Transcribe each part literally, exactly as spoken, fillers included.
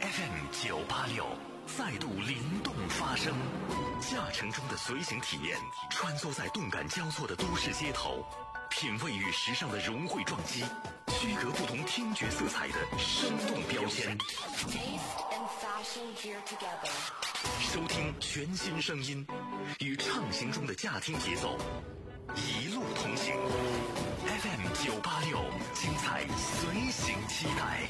F M 九八六再度灵动发声，驾乘中的随行体验，穿梭在动感交错的都市街头，品味与时尚的融汇撞击，区隔不同听觉色彩的生动标签。收听全新声音，与畅行中的驾听节奏，一路同行。F M 九八六，精彩随行期待。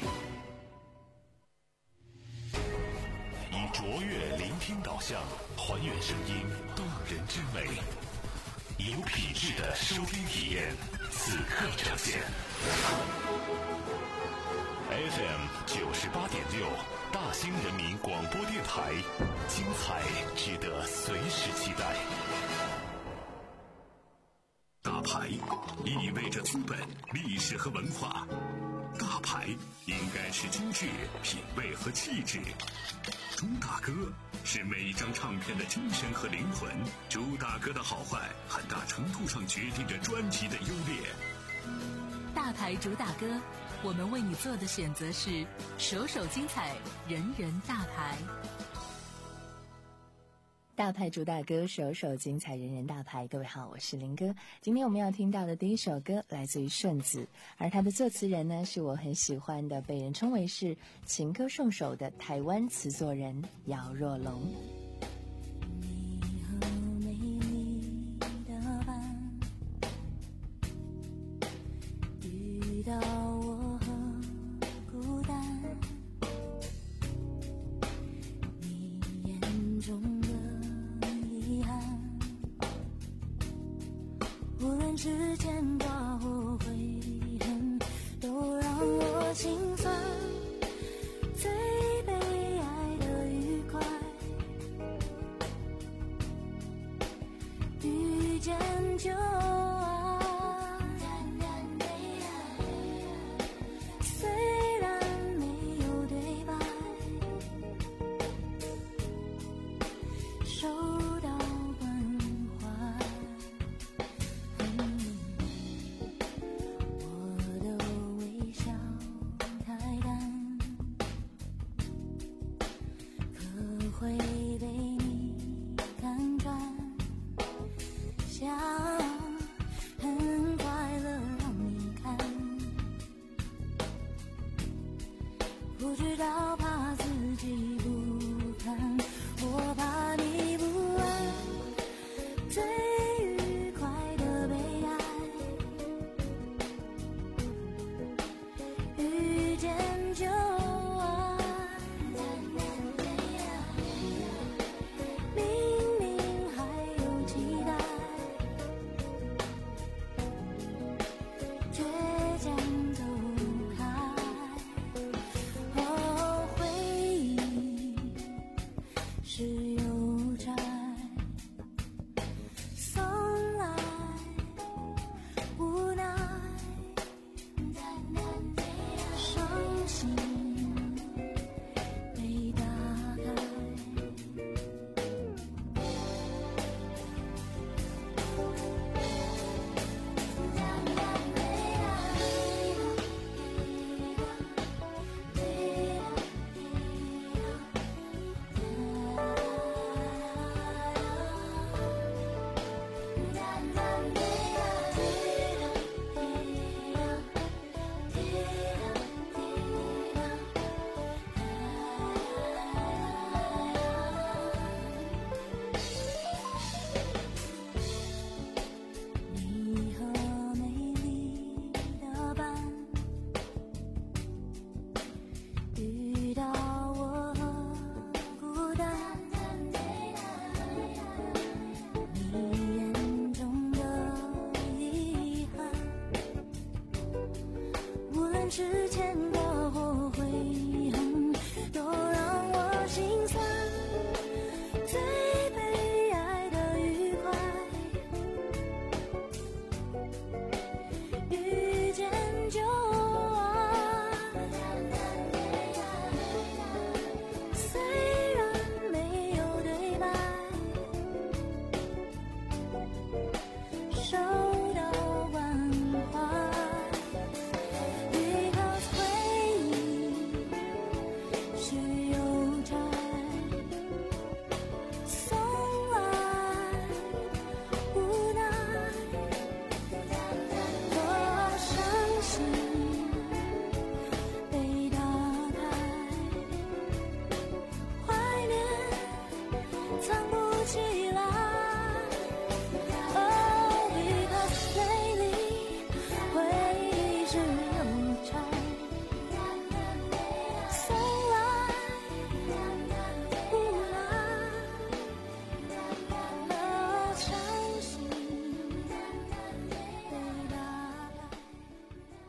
以卓越聆听导向，还原声音动人之美，有品质的收听体验，此刻呈现。F M 九十八点六，大兴人民广播电台，精彩值得随时期待。大牌意味着资本、历史和文化，大牌应该是机智、品味和气质。朱大哥是每一张唱片的精神和灵魂，朱大哥的好坏很大程度上决定着专辑的优劣。 大牌主打歌，我们为你做的选择是首首精彩，人人大牌。 大牌主打歌，首首精彩，人人大牌。各位好，我是林哥。今天我们要听到的第一首歌来自于顺子，而他的作词人呢，是我很喜欢的，被人称为是情歌圣手的台湾词作人姚若龙。 你和美丽的伴，遇到我和孤单，你眼中的遗憾，无论之间多或悔恨，都让我心酸。最悲哀的愉快，遇见就爱，虽然没有对白，收到关怀。我的微笑太淡，可会被你看穿，想很快乐让你看，不知道怕自己不堪，我怕你不安。最愉快的悲哀，遇见就爱，明明还有期待，倔强走开。哦，回忆是悠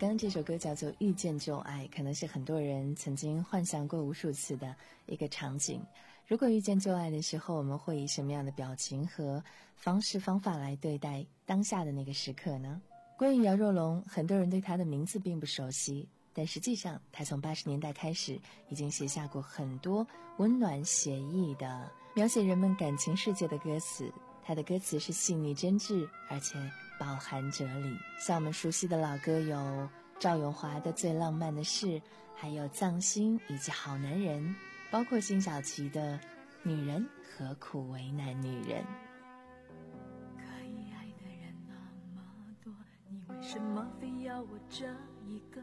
刚刚这首歌叫做《遇见就爱》，可能是很多人曾经幻想过无数次的一个场景。如果遇见就爱的时候，我们会以什么样的表情和方式方法来对待当下的那个时刻呢？关于姚若龙，很多人对他的名字并不熟悉，但实际上他从八十年代开始已经写下过很多温暖写意的描写人们感情世界的歌词。他的歌词是细腻真挚，而且饱含哲理。像我们熟悉的老歌有赵咏华的《最浪漫的事》，还有藏心以及好男人，包括辛晓琪的《女人何苦为难女人》。 可以爱的人那么多，你为什么非要我这一个？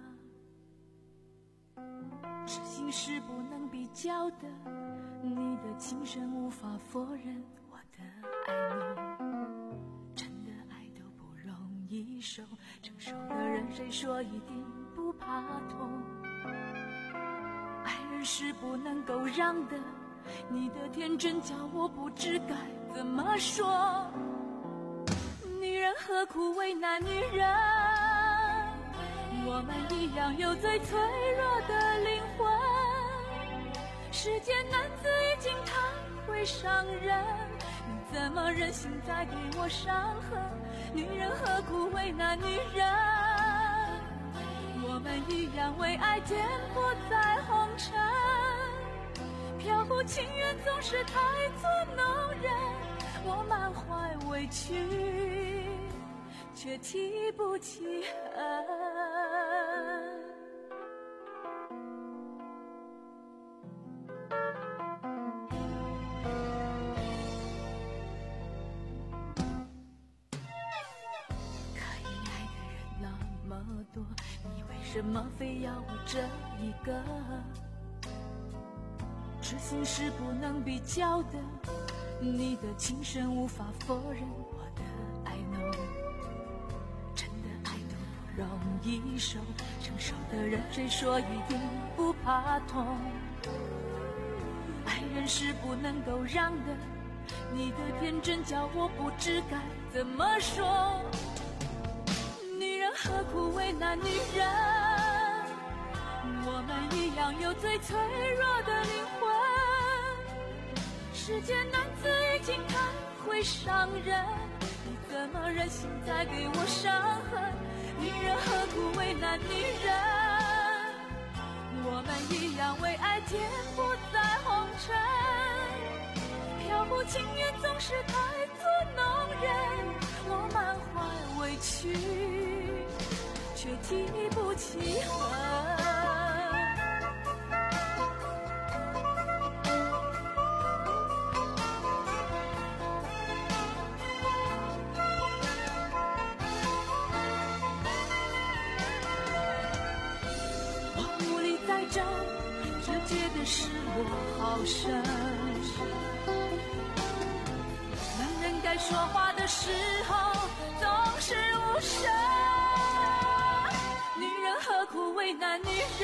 痴心是不能比较的，你的情深无法否认我的爱你，真的爱都不容易受，承受的人谁说一定不怕痛？爱人是不能够让的，你的天真叫我不知该怎么说。女人何苦为难女人？我们一样有最脆弱的灵魂，世间男子已经太会伤人，你怎么忍心再给我伤痕？女人何苦为难女人？我们一样为爱颠簸在红尘，漂浮情缘总是太作弄人，我满怀委屈却提不起恨。你为什么非要我这一个？痴心是不能比较的，你的情深无法否认我的爱浓，真的爱都不容易受，承受的人谁说一定不怕痛？爱人是不能够让的，你的天真叫我不知该怎么说。何苦为难女人？我们一样有最脆弱的灵魂，世间男子已经太会伤人，你怎么忍心再给我伤痕？女人何苦为难女人？我们一样为爱颠簸在红尘，漂浮情缘总是太作弄人，我满怀委屈却提不起恨。我无力再找直接的失落好深，男人该说话的时候总是无声，何苦为难女人？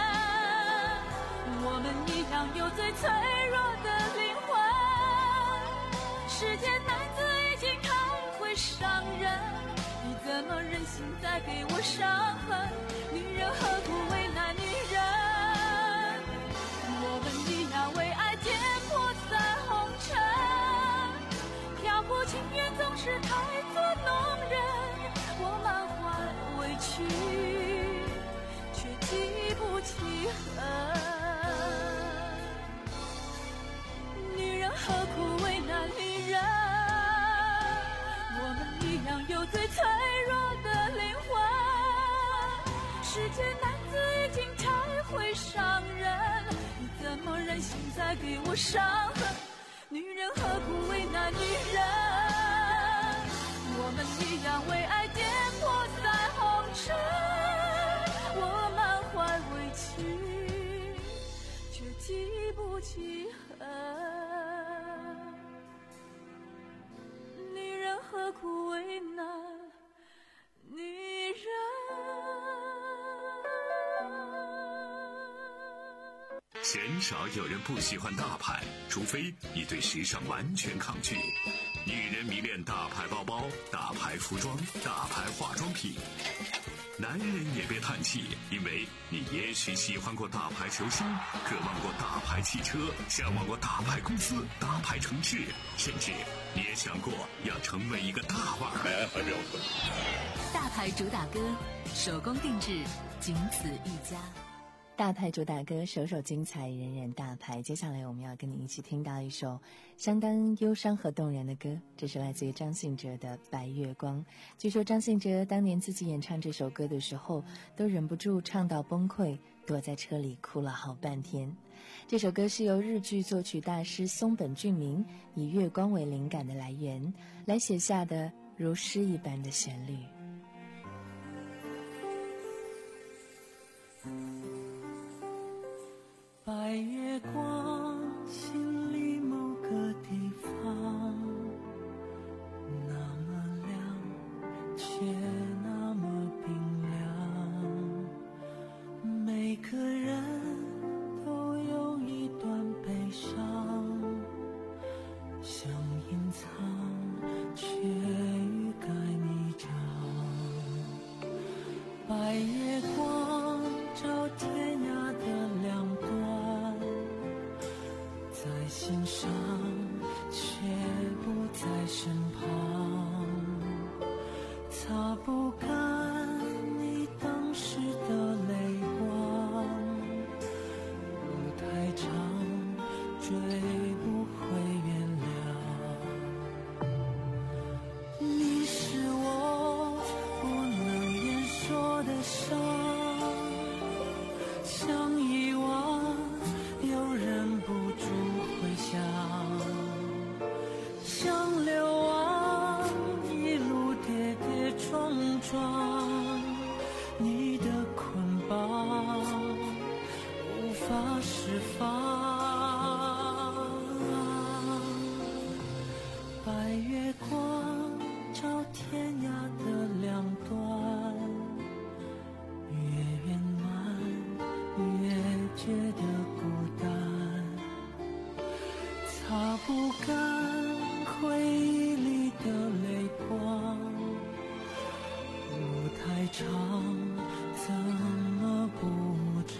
我们一样有最脆弱的灵魂，世间男子已经太会伤人，你怎么忍心再给我伤痕？女人何苦为难女人？我们一样为爱颠簸在红尘，漂浮情缘总是太作弄人，我满怀委屈提不起恨。女人何苦为难女人？我们一样有最脆弱的灵魂，世间男子已经太会伤人，你怎么忍心再给我伤痕？女人何苦为难女人？我们一样为爱颠簸在红尘，我满怀委屈却提不起恨。女人何苦为难女人？ 鲜少有人不喜欢大牌，除非你对时尚完全抗拒。女人迷恋大牌包包、大牌服装、大牌化妆品。 男人也别叹气，因为你也许喜欢过大牌球星，渴望过大牌汽车，向往过大牌公司、大牌城市，甚至你也想过要成为一个大腕儿。 大牌主打歌，手工定制，仅此一家。 大牌主打歌，首首精彩，人人大牌。接下来我们要跟你一起听到一首相当忧伤和动人的歌，这是来自于张信哲的《白月光》。据说张信哲当年自己演唱这首歌的时候，都忍不住唱到崩溃，躲在车里哭了好半天。这首歌是由日剧作曲大师松本俊明以月光为灵感的来源，来写下的如诗一般的旋律。 白月光，心里某个地方，那么亮，却那么冰凉。每个人都有一段悲伤，想隐藏，却欲盖弥彰。白月光照天涯的两端，在心上却不在身旁，擦不干你当时的泪光，路太长追不回原谅。你是我不能言说的伤，想遗忘又忍不住回想，想流亡一路跌跌撞撞，你的捆绑无法释放。白月光照天涯的两端，越圆满越觉得孤单，擦不干回忆里的泪光，路太长怎么不长。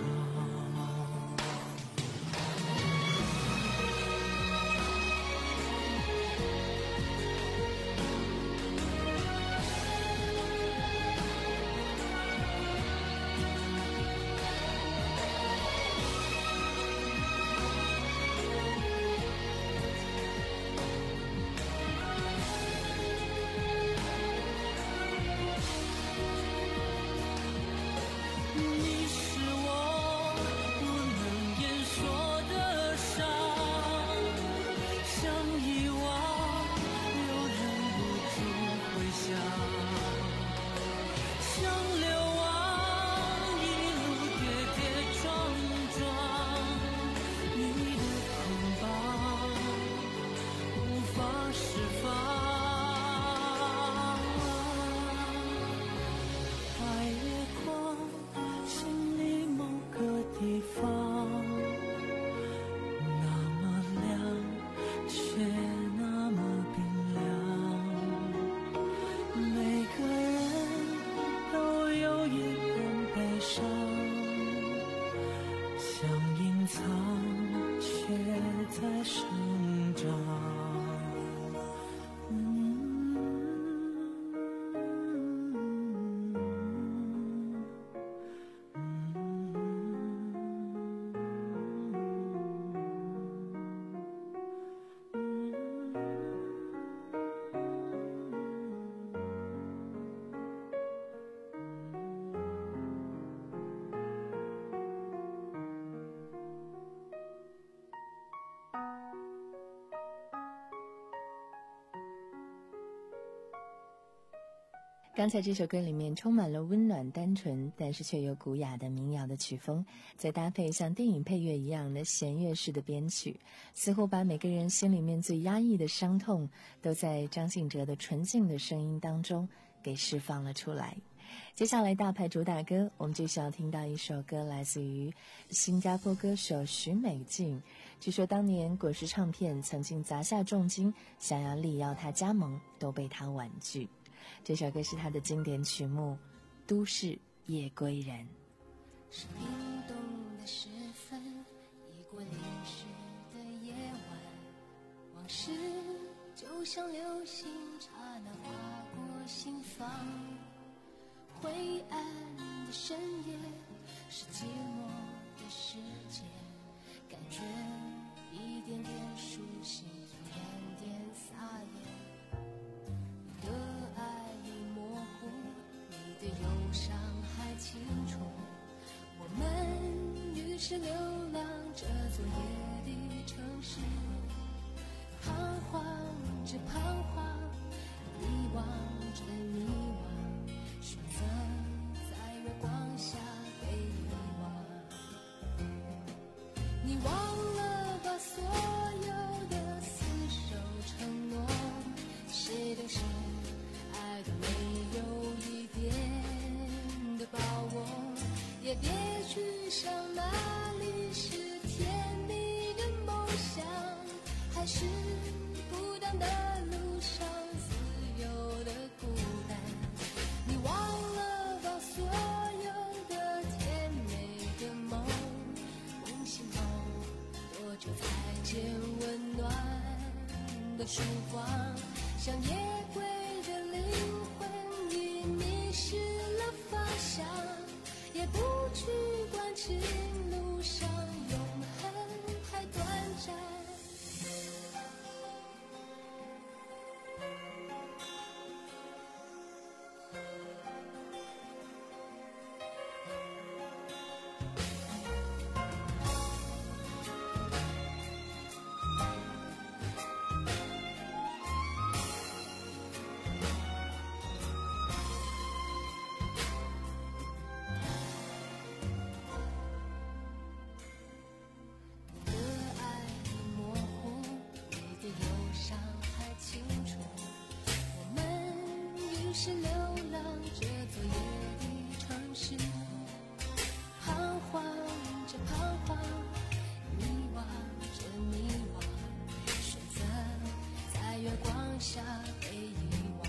你是我不能言说的伤，想遗忘又忍不住回想，想流亡一路跌跌撞撞，你的捆绑无法释放。白月光，心里某个地方，那么亮，却那么冰凉。每个人都有一份悲伤，想隐藏，却在生长。 刚才这首歌里面充满了温暖单纯，但是却又古雅的民谣的曲风，再搭配像电影配乐一样的弦乐式的编曲，似乎把每个人心里面最压抑的伤痛都在张信哲的纯净的声音当中给释放了出来。接下来大牌主打歌，我们就需要听到一首歌，来自于新加坡歌手许美静。据说当年滚石唱片曾经砸下重金想要力邀她加盟，都被她婉拒。这首歌是她的经典曲目《 都市夜归人。 是冰冻的时分，已过零时的夜晚，往事就像流星刹那划过心房。灰暗的深夜是寂寞的世界，感觉一点点熟悉，一点点撒野。你的爱已模糊，你的忧伤还清楚，我们于是流浪这座夜的城市，彷徨着彷徨，迷惘着迷惘，选择在月光下被遗忘。你忘了把所有的厮守承诺，谁都是爱的没有一点的把握，也别去想哪里是甜蜜的梦想，还是孤单的路上自由的孤单。你忘了把所有的甜美的梦，梦醒后多久才见温暖的曙光，像夜归的灵魂已迷失了方向，也不去管情路上永恒太短暂。是流浪这座夜的城市，彷徨着彷徨，迷惘着迷惘，选择在月光下被遗忘。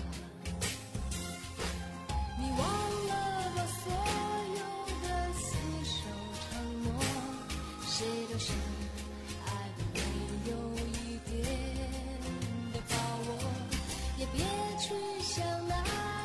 你忘了把所有的厮守承诺，谁都是爱的没有一点的把握，也别去想那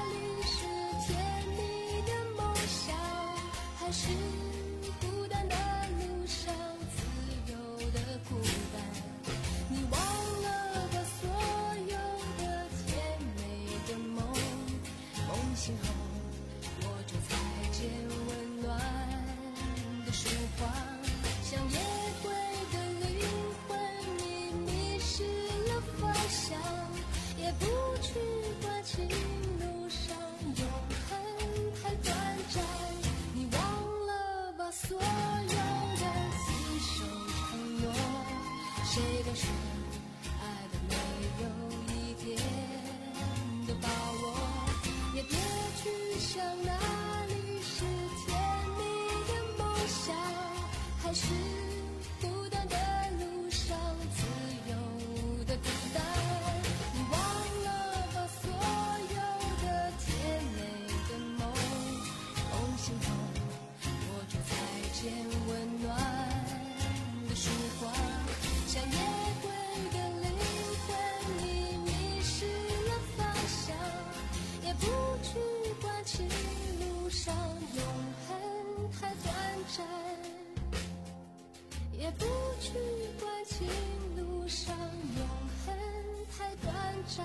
是孤单的路上自由的孤单。你忘了把所有的甜美的梦，梦醒后多久才见温暖的曙光，像夜归的灵魂你迷失了方向，也不去管情路上永恒太短暂。所有的厮守承诺，谁都是爱的没有一点的把握，也别去想哪里是甜蜜的梦想，还是孤单的路上自由的孤单。你忘了把所有的甜美的梦，梦醒后见温暖的曙光，像夜归的灵魂你迷失了方向，也不去管情路上永恒太短暂，也不去管情路上永恒太短暂。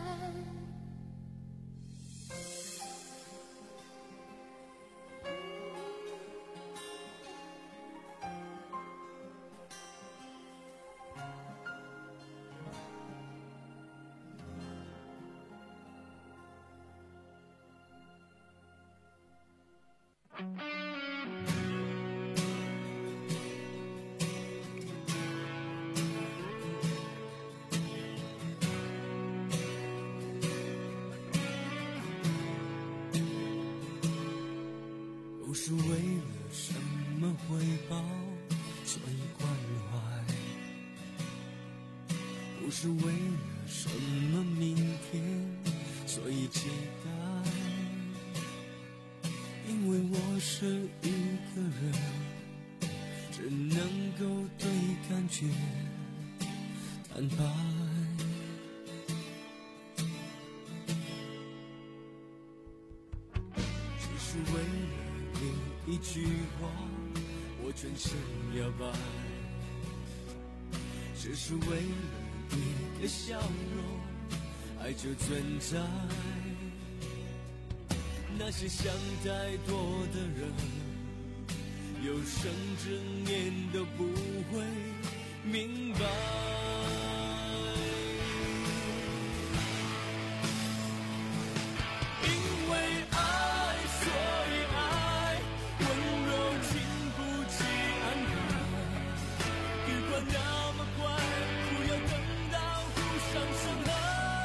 不是为了什么回报，所以关怀；不是为了什么明天，所以期待。因我是一个人，只能够对感觉坦白。只是为了你一句话，我全身摇摆。只是为了你的笑容，爱就存在。那些想太多的人，有生之年都不会明白。因为爱，所以爱，温柔经不起安排。别管那么快，不要等到互相伤害。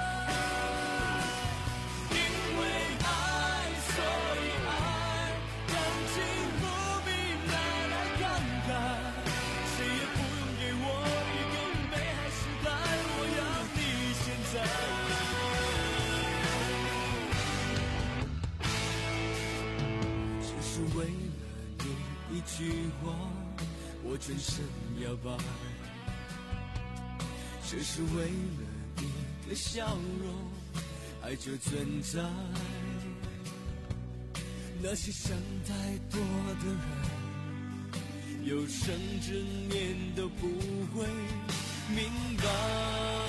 为了你一句话，我全身摇摆。只是为了你的笑容，爱就存在。那些想太多的人，有生之年都不会明白。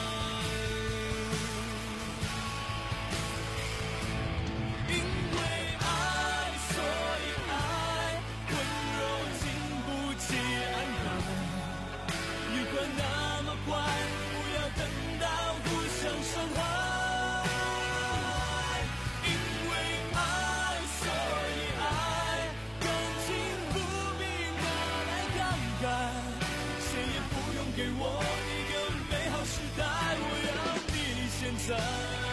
给我一个美好时代，我要你现在。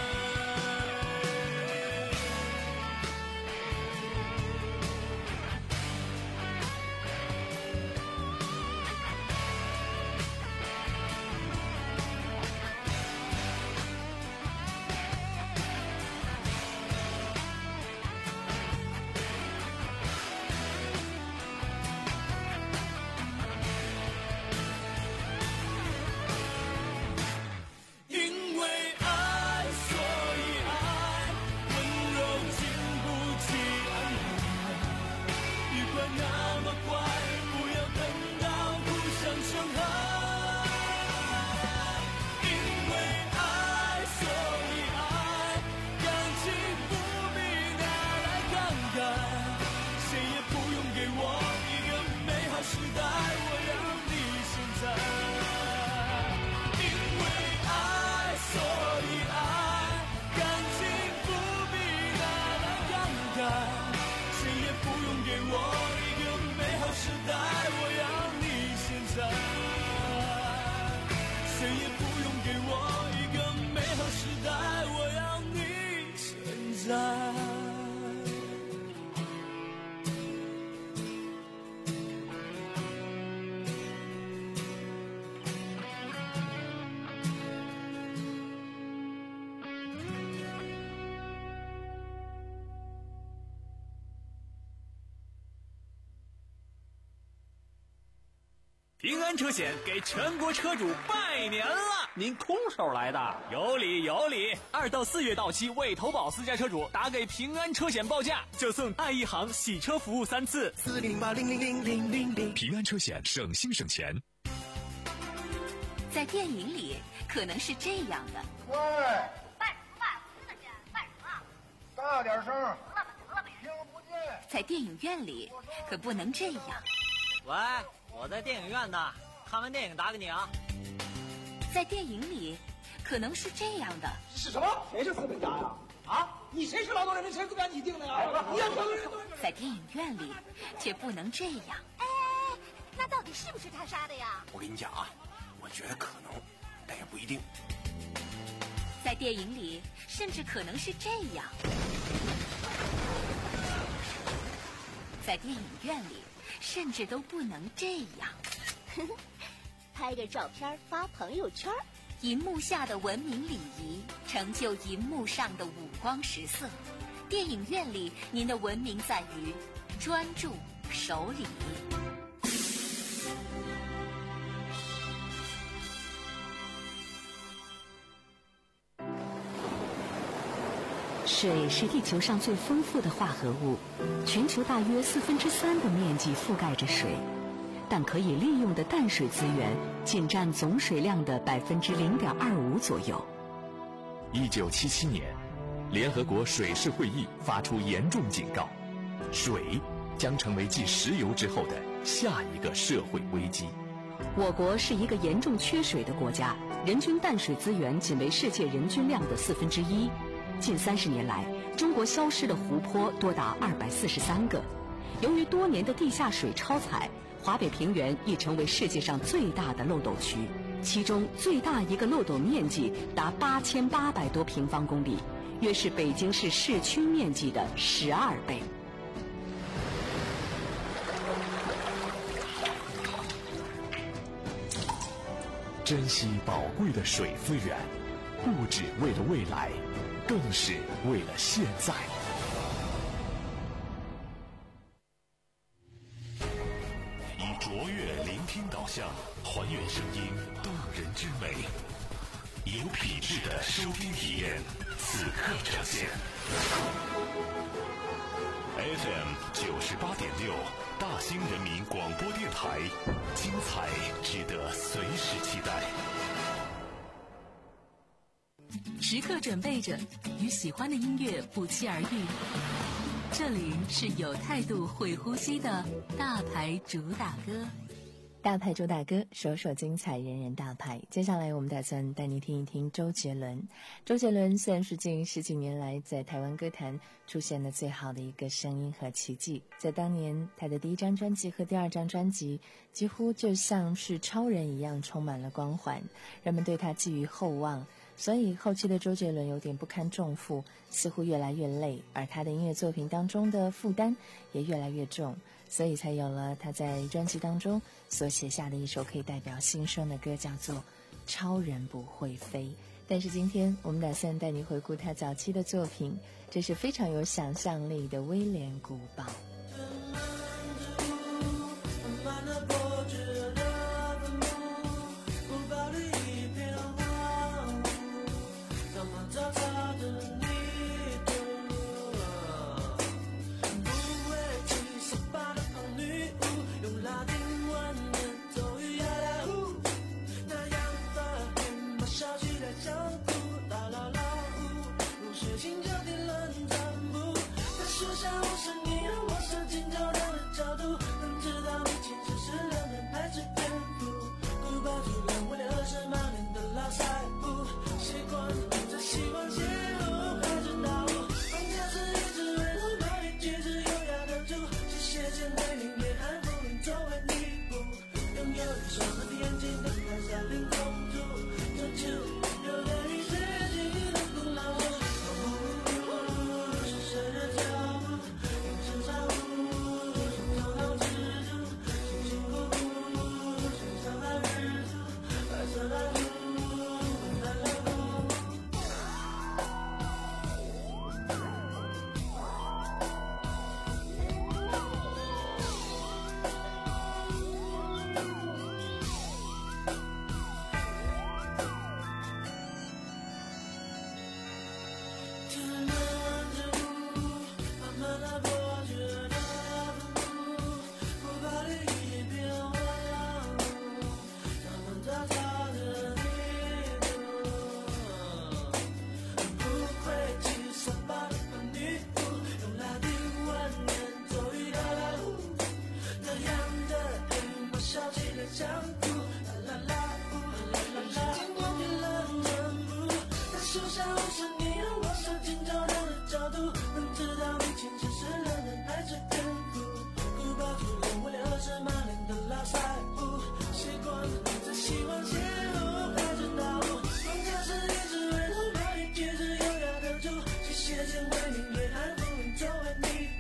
平安车险给全国车主拜年了！ 您空手来的？ 有理有理！二到四月到期未投保私家车主，打给平安车险报价，就送爱一行洗车服务三次。 四零零八零零零零零零。 平安车险，省心省钱。 在电影里，可能是这样的。 喂， 卖什么卖？我真的去卖什么？ 大点声！ 得了吧，得了吧， 听不见。 在电影院里，可不能这样。 喂，我在电影院呢，看完电影打给你啊。 在电影里，可能是这样的。 是什么？谁是资本家呀？啊，你谁是劳动人民？谁资本家？你定的呀？你要什么人？ 在电影院里，却不能这样。 哎，那到底是不是他杀的呀？ 我跟你讲啊，我觉得可能，但也不一定。 在电影里，甚至可能是这样。在电影院里，甚至都不能这样。 拍个照片发朋友圈。 银幕下的文明礼仪，成就银幕上的五光十色。电影院里，您的文明在于专注、守礼。 水是地球上最丰富的化合物，全球大约四分之三的面积覆盖着水，但可以利用的淡水资源仅占总水量的百分之零点二五左右。 一九七七年，联合国水事会议发出严重警告，水将成为继石油之后的下一个社会危机。 我国是一个严重缺水的国家，人均淡水资源仅为世界人均量的四分之一。近三十年来，中国消失的湖泊多达二百四十三个。由于多年的地下水超采，华北平原已成为世界上最大的漏斗区，其中最大一个漏斗面积达八千八百多平方公里，约是北京市市区面积的十二倍。 珍惜宝贵的水资源，不只为了未来，更是为了现在。以卓越聆听导向，还原声音动人之美，有品质的收听体验，此刻呈现。F M 九十八点六，大兴人民广播电台，精彩值得随时期待。 时刻准备着，与喜欢的音乐不期而遇。这里是有态度、会呼吸的大牌主打歌。 大牌主打歌，首首精彩，人人大牌。接下来我们打算带你听一听周杰伦。周杰伦虽然是近十几年来在台湾歌坛出现的最好的一个声音和奇迹，在当年他的第一张专辑和第二张专辑几乎就像是超人一样充满了光环，人们对他寄予厚望，所以后期的周杰伦有点不堪重负，似乎越来越累，而他的音乐作品当中的负担也越来越重，所以才有了他在专辑当中所写下的一首可以代表新生的歌，叫做《超人不会飞》。但是今天我们打算带你回顾他早期的作品，这是非常有想象力的威廉古堡。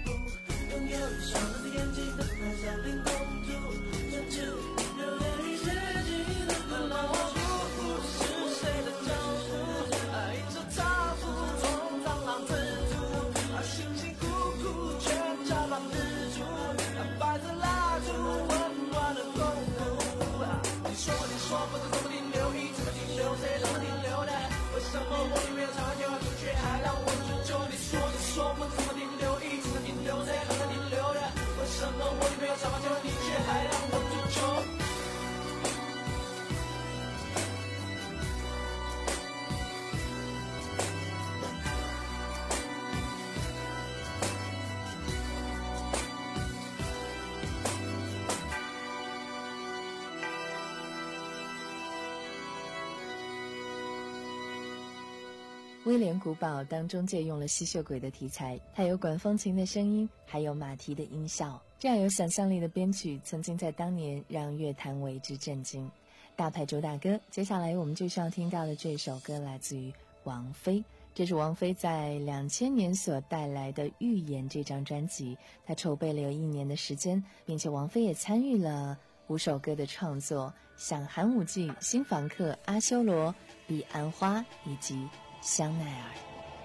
拥有一双蓝的眼睛，等待下令公主，追求永远一些威廉古堡当中借用了吸血鬼的题材，它有管风琴的声音，还有马蹄的音效。这样有想象力的编曲，曾经在当年让乐坛为之震惊。大牌主打歌，接下来我们就需要听到的这首歌来自于王菲。这是王菲在两千年所带来的《预言》这张专辑，她筹备了有一年的时间，并且王菲也参与了五首歌的创作，像《寒武纪》、《新房客》、《阿修罗》、《彼岸花》以及《香奈儿》。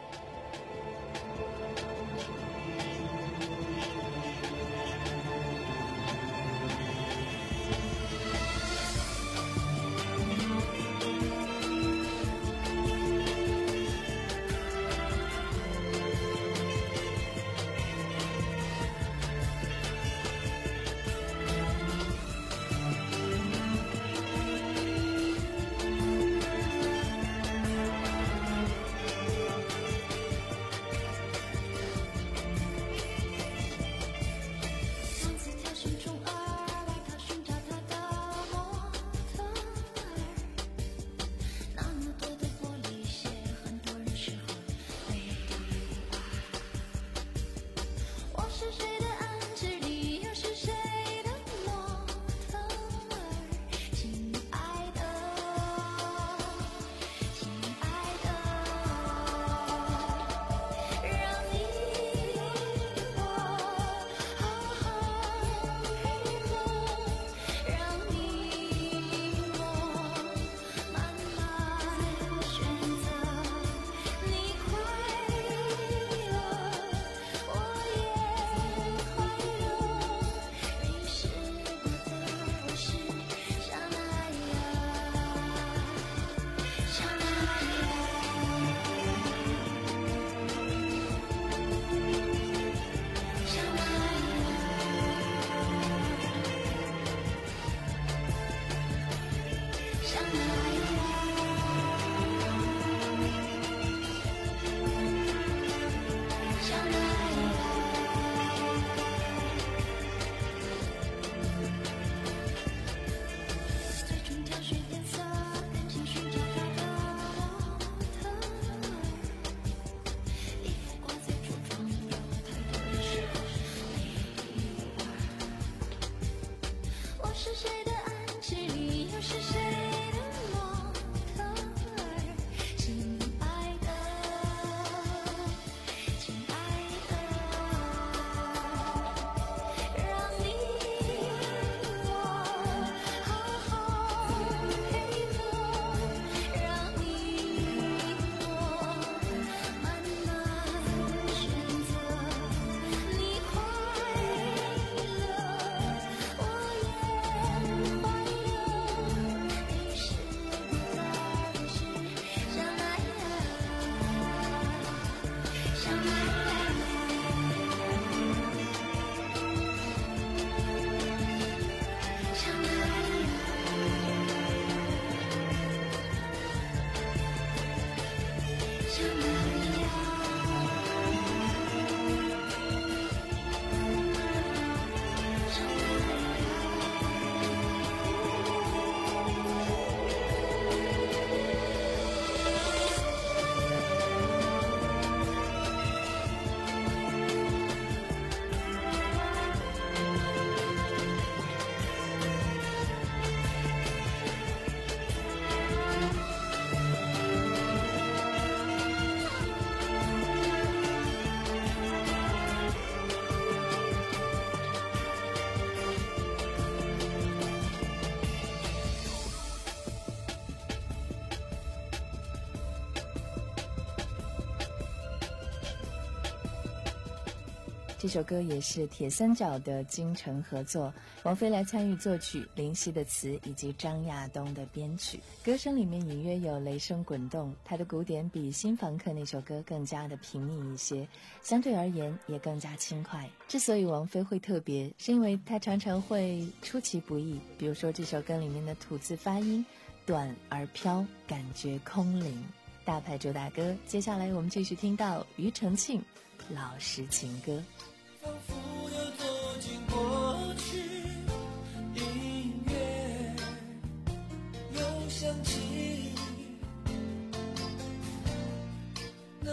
这首歌也是铁三角的京城合作，王菲来参与作曲，林夕的词以及张亚东的编曲。歌声里面隐约有雷声滚动，它的鼓点比新房客那首歌更加的平密一些，相对而言也更加轻快。之所以王菲会特别，是因为她常常会出其不意，比如说这首歌里面的吐字发音短而飘，感觉空灵。大牌主打歌，接下来我们继续听到庾澄庆《老实情歌》。 仿佛又走进过去，音乐又响起，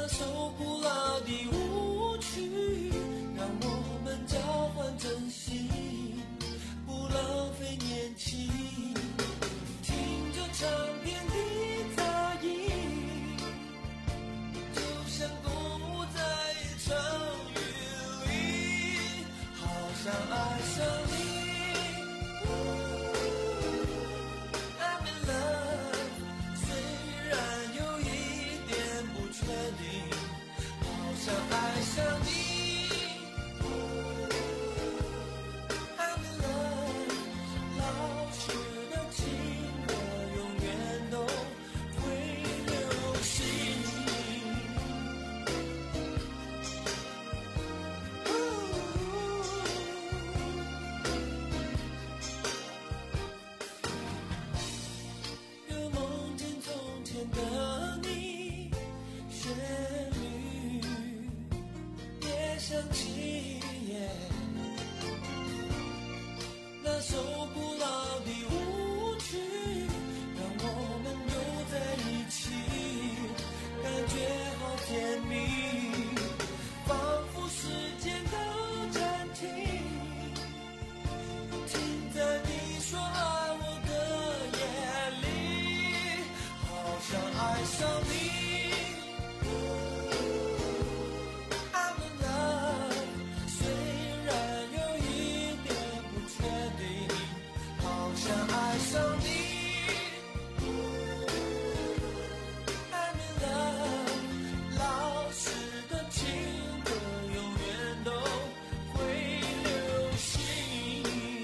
那首古老的舞曲，让我们交换真心，不浪费年轻。听着唱片的杂音，就像动物在一场雨里，好想爱上你。I'm in love， 虽然有一点不确定，好想爱上你。I'm in love， 老实的情歌永远都会流行。又梦见从前的你，旋律也响起，那首古老的舞曲，让我们又在一起，感觉好甜蜜，仿佛时间都暂停，停在你说爱我的夜里，好想爱上你。I'm in love， 虽然有一点不确定，好想爱上你。I'm in love， 老实的情歌永远都会流行。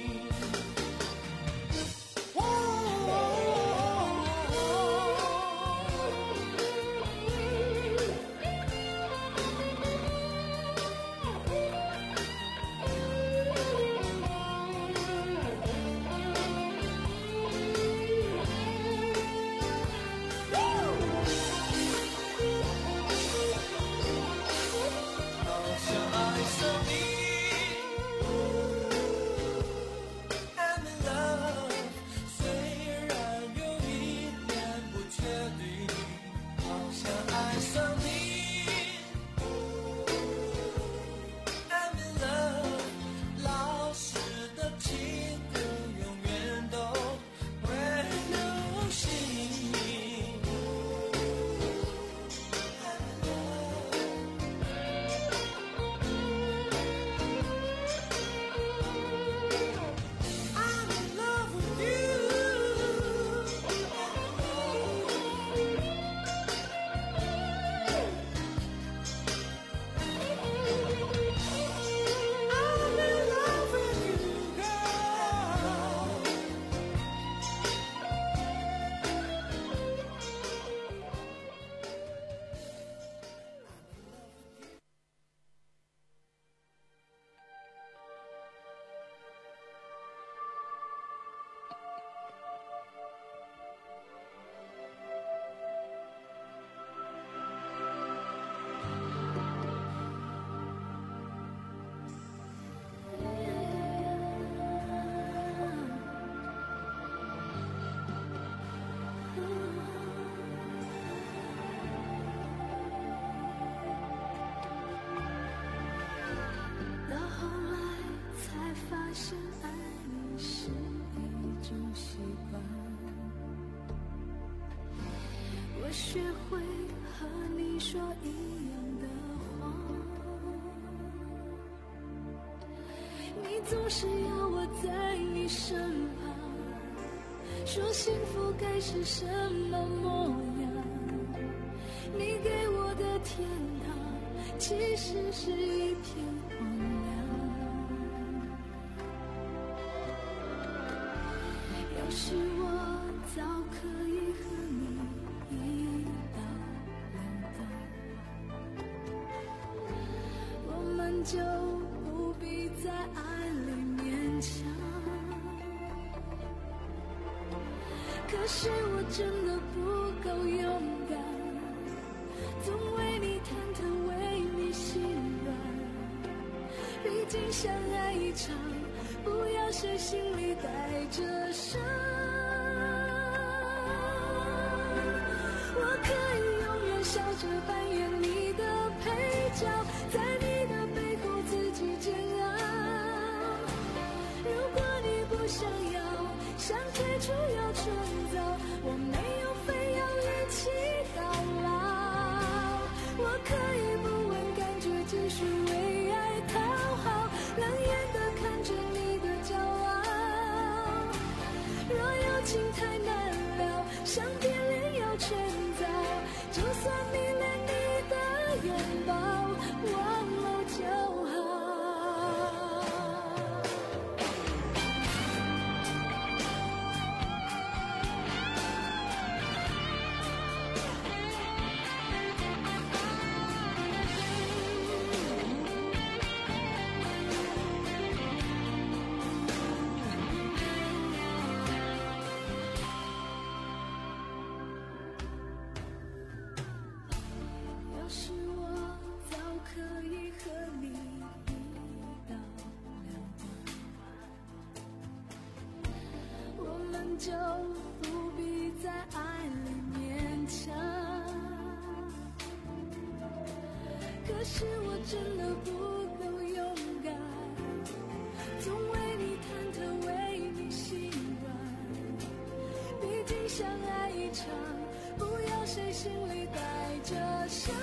好想爱上你。I'm in love， 虽然有一点不确定，好想爱上你。I'm in love， 老实的情歌永远都会流行。I'm in love with you。I'm in love with you, girl。 到后来才发现，爱你是一种习惯。我学会和你说一样的话，你总是要我在你身旁，说幸福该是什么模样。你给我的天堂，其实是一片荒凉。要是我早可以和你一刀两断，我们就不必在爱里勉强。可是我真的不够勇敢，总为你忐忑，为你心软。毕竟相爱一场，不要谁心里带着伤。我可以永远笑着扮演你的角，在你的背后自己煎熬。如果你不想要，想退出要趁早，我没有非要一起到老。我可以不问感觉，继续为爱讨好，冷眼地看着你的骄傲。若有情太难了，想变脸要趁早，就算迷恋你的拥抱，忘了就好。要是我早可以和你一刀两断，我们就不必在爱里勉强。可是我真的不够勇敢，总为你忐忑，为你心软。毕竟相爱一场，不要谁心里带着伤。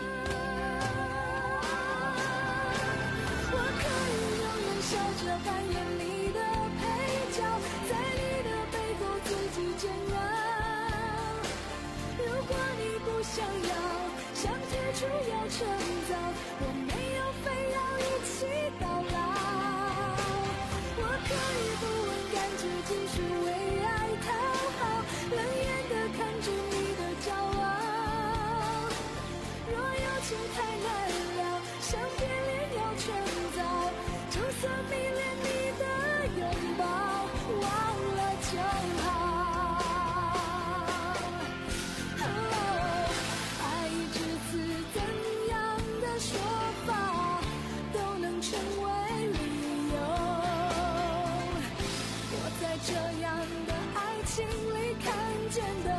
我可以永远笑着扮演你的配角，在你的背后自己煎熬。如果你不想要，想退出要趁早，我没有非要一起到老。我可以不问感觉，继续为爱讨好，冷眼地看着你的骄傲。若有情太难了，想变脸要趁早，就算迷恋你的拥抱，忘了就好。爱一至此怎样的说法都能成为理由，我在这样的爱情里看见的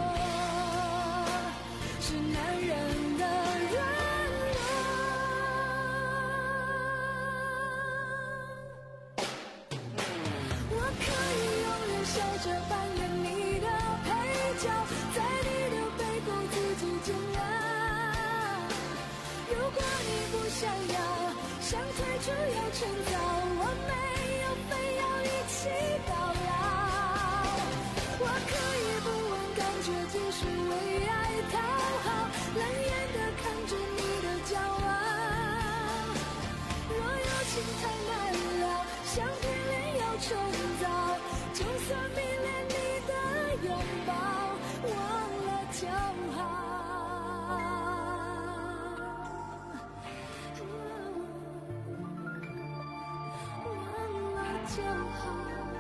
是男人的软弱。我可以永远笑着扮演你的配角，在你的背后自己煎熬。如果你不想要，想退出要趁早，我没有非要一起到老。我可以不问感觉，继续为爱讨好，冷眼地看着你的骄傲。若有情太难了，想变脸要趁早，就算迷恋你的拥抱，忘了就好。忘了就好。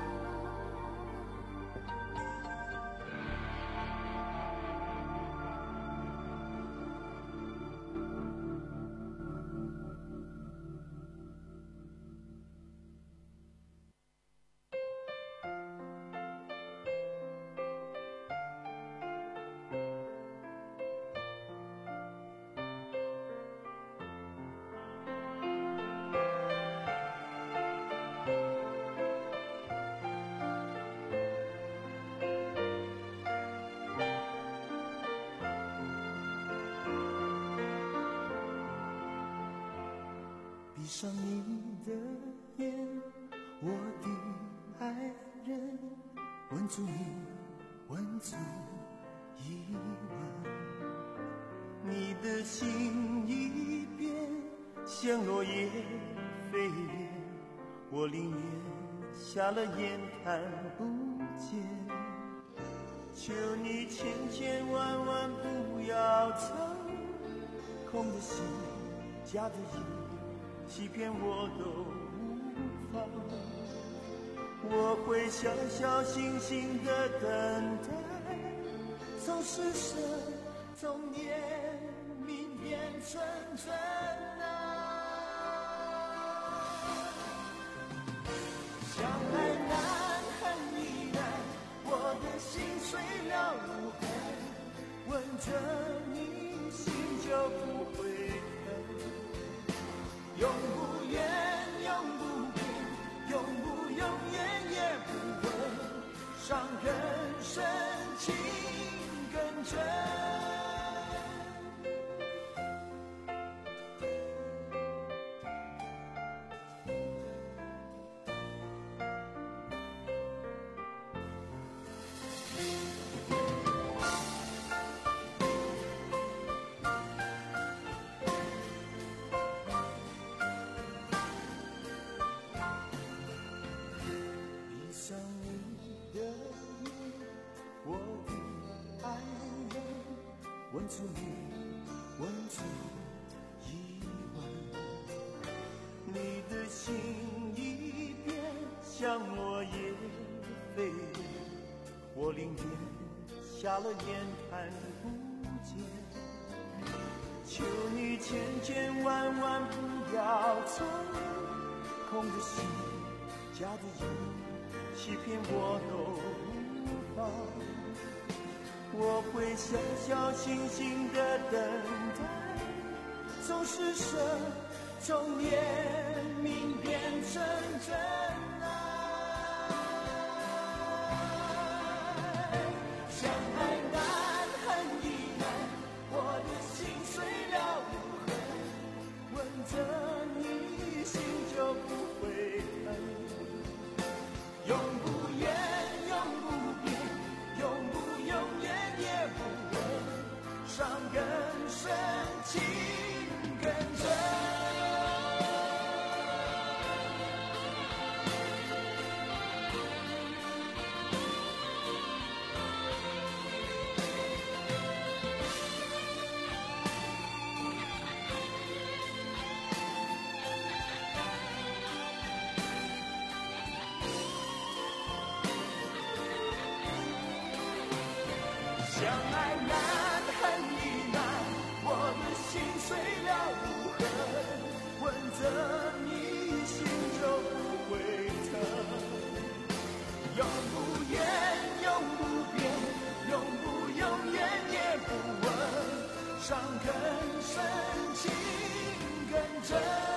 闭上你的眼，我的爱人，吻住你，吻住一吻。你的心一变，像落叶飞远，我宁愿瞎了眼看不见。求你千千万万不要走，空的心，假的意，欺骗我都无妨。我会小小心心的等待，从施舍，从怜悯变纯纯啊。相爱难，恨亦难，我的心碎了无痕，吻着你心就不会疼。 情更真。问出你，问出疑问，你的心一变像落叶飞，我宁愿瞎了眼看不见。求你千千万万不要从空的心假的意欺骗我都无法。我会小小心心的等待，从施舍，从怜悯变成真爱。相爱难，恨亦难，我的心碎了无痕，吻着你心就不会疼，永不言，永不变，永不永远。伤更深，情更真。相爱难，恨亦难，我的心碎了无痕，吻着你心就不会疼，永不言，永不变，永不永远也不问，伤更深，情更真。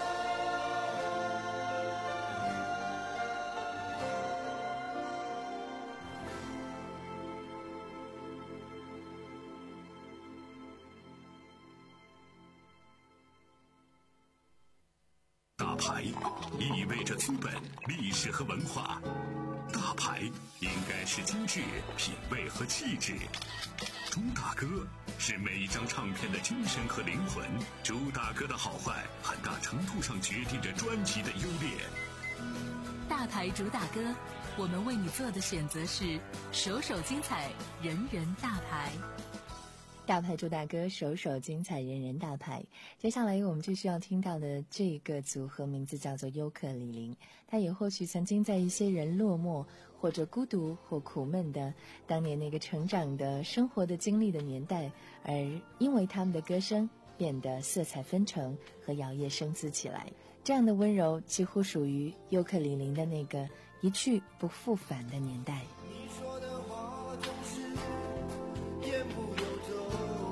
牌意味着资本、历史和文化，大牌应该是精致、品味和气质。朱大哥是每一张唱片的精神和灵魂，朱大哥的好坏很大程度上决定着专辑的优劣。 大牌朱大哥，我们为你做的选择是首首精彩，人人大牌。 大牌朱大哥，首首精彩，人人大牌。接下来我们就需要听到的这个组合名字叫做尤克里里，他也或许曾经在一些人落寞或者孤独或苦闷的当年那个成长的生活的经历的年代，而因为他们的歌声变得色彩纷呈和摇曳生姿起来。这样的温柔几乎属于尤克里里的那个一去不复返的年代。 你说的话总是言不由衷，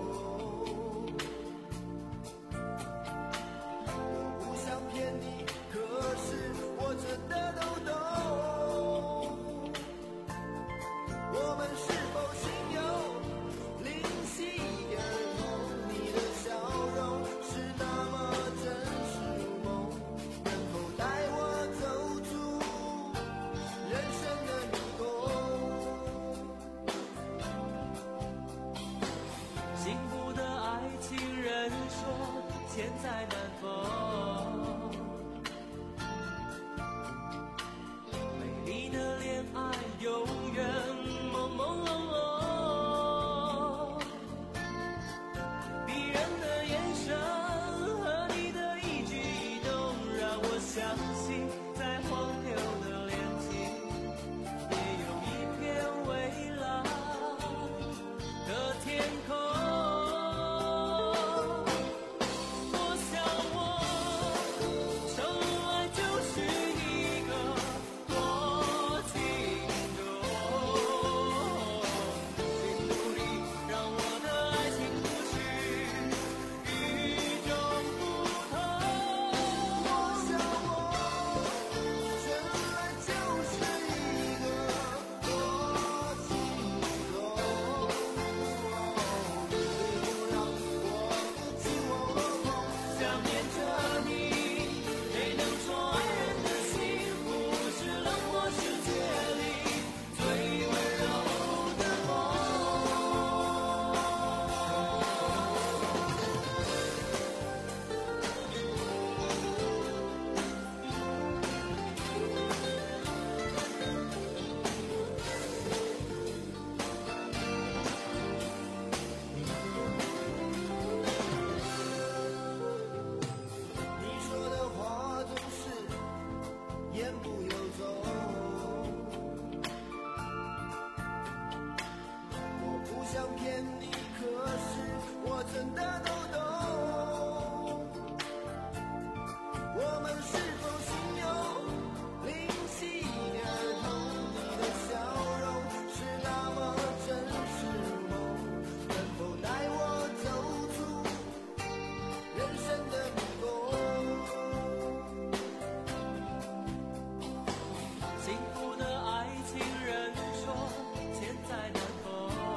我不想骗你，可是我真的都懂。我们是否心有灵犀一点通？你的笑容是那么真实如梦，能否带我走出人生的迷宫？ 的抖动。我们是否心有灵犀一点通？你的笑容是那么真实梦，能否带我走出人生的迷宫？ 幸福的爱情人说千载难逢，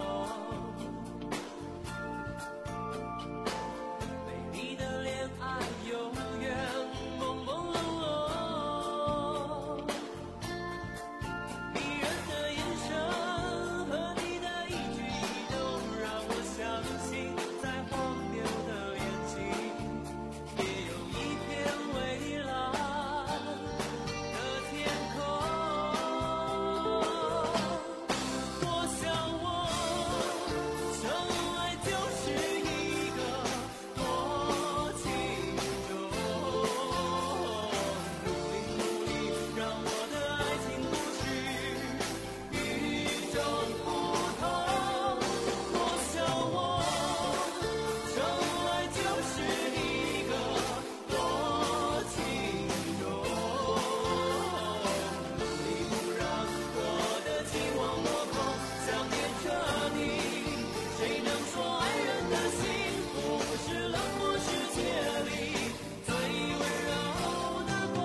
美丽的恋爱永远朦朦胧胧，迷人的眼神和你的一举一动，让我相信在荒谬的眼睛也有一片蔚蓝的天空。我想我生来就是一个多情种，努力努力让我的爱情故事与众不同。我想我生来就是一个多情种，努力不让我的情网落空，想念着你。谁能说爱人的幸福是冷漠世界里最温柔的光？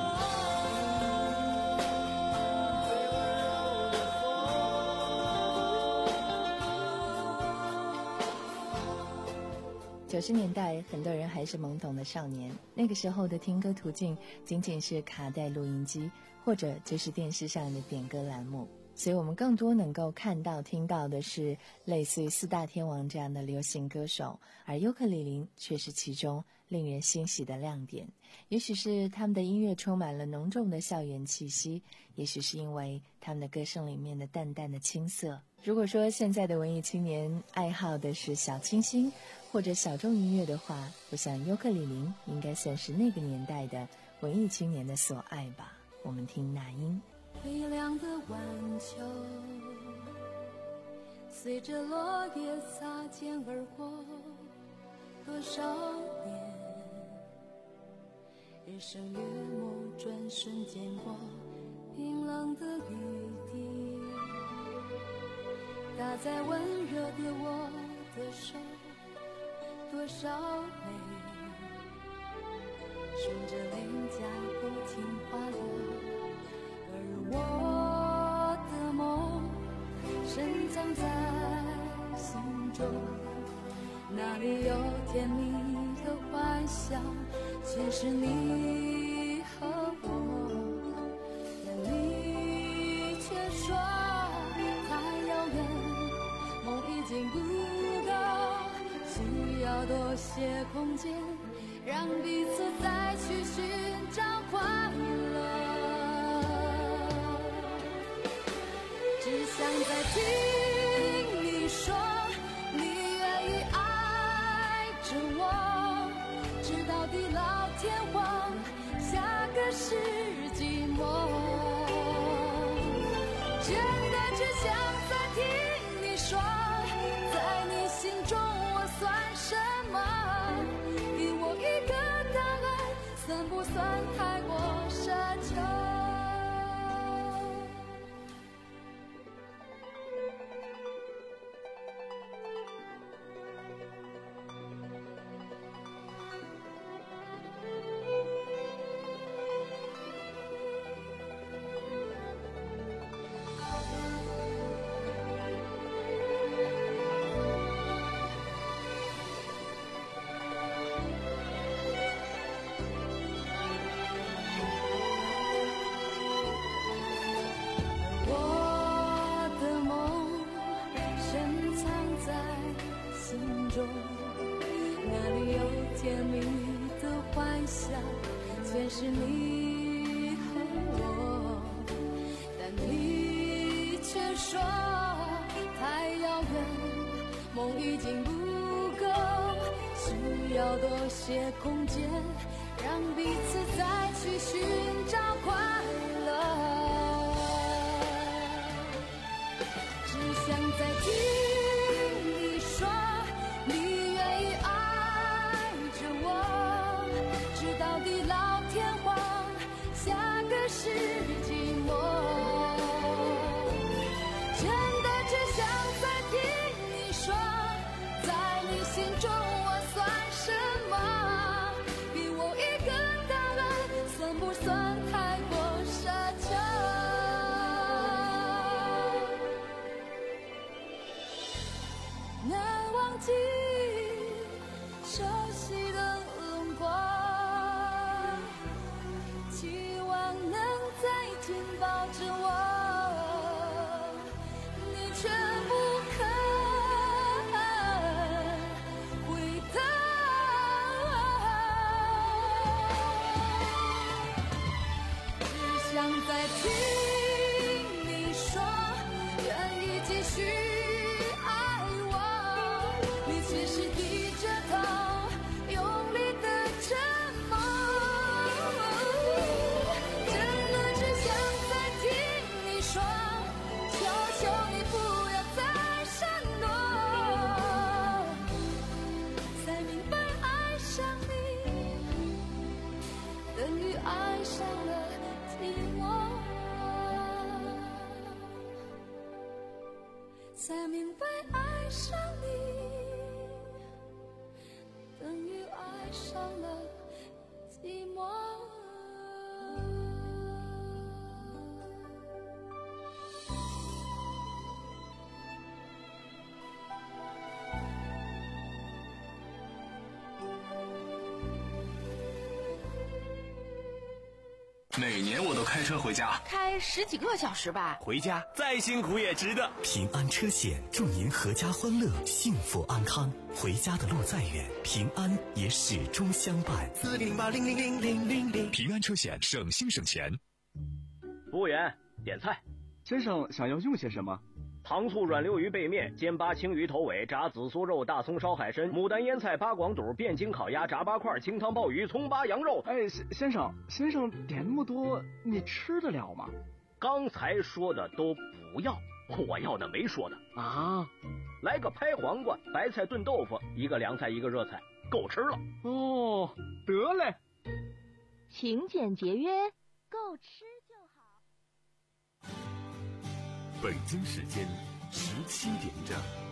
九十年代，很多人还是懵懂的少年，那个时候的听歌途径仅仅是卡带录音机，或者就是电视上的点歌栏目，所以我们更多能够看到听到的是类似于四大天王这样的流行歌手，而尤克里里却是其中令人欣喜的亮点。也许是他们的音乐充满了浓重的校园气息，也许是因为他们的歌声里面的淡淡的青涩。如果说现在的文艺青年爱好的是小清新或者小众音乐的话，我想尤克里里应该算是那个年代的文艺青年的所爱吧。我们听那英。 微亮的晚秋，随着落叶擦肩而过，多少年，日升月没，转瞬间过，冰冷的雨滴打在温热的我的手，多少泪顺着脸颊不停滑落，而我的梦深藏在心中，那里有甜蜜的幻想，全是你和我，但你却说太遥远，梦已经不够，需要多些空间，让彼此再去寻找快乐。只想再听你说，你愿意爱着我，直到地老天荒，下个世纪末。真的只想再听你说，在你心中我算什么？给我一个答案，算不算太过奢求？甜蜜的幻想，全是你和我，但你却说太遥远，梦已经不够，需要多些空间，让彼此再去寻找快乐。只想再听你说，你愿意爱中我算什么？给我一个答案，算不算太过奢求？难忘记熟悉的轮廓，期望能再紧抱着我，你却不肯回答。只想再听你说，愿意继续爱我，你只是低着头，用力的沉默。真的只想再听你说，求求你不要再闪躲，才明白爱上你等于爱上了寂寞，才明白爱上你等于爱上了寂寞。 每年我都开车回家， 开十几个小时吧。 回家再辛苦也值得。 平安车险祝您阖家欢乐，幸福安康。回家的路再远，平安也始终相伴。 四零零八零零零零零零， 平安车险，省心省钱。 服务员，点菜。 先生想要用些什么？ 糖醋软溜鱼背面、煎巴青鱼头尾、炸紫苏肉、大葱烧海参、牡丹腌菜、八广肚、汴京烤鸭、炸八块、清汤鲍鱼、葱巴羊肉。 哎，先生，先生点那么多，你吃得了吗？ 刚才说的都不要，我要的没说的啊。 来个拍黄瓜、白菜炖豆腐，一个凉菜一个热菜，够吃了。 哦，得嘞。 勤俭节约，够吃就好。 北京时间十七点整。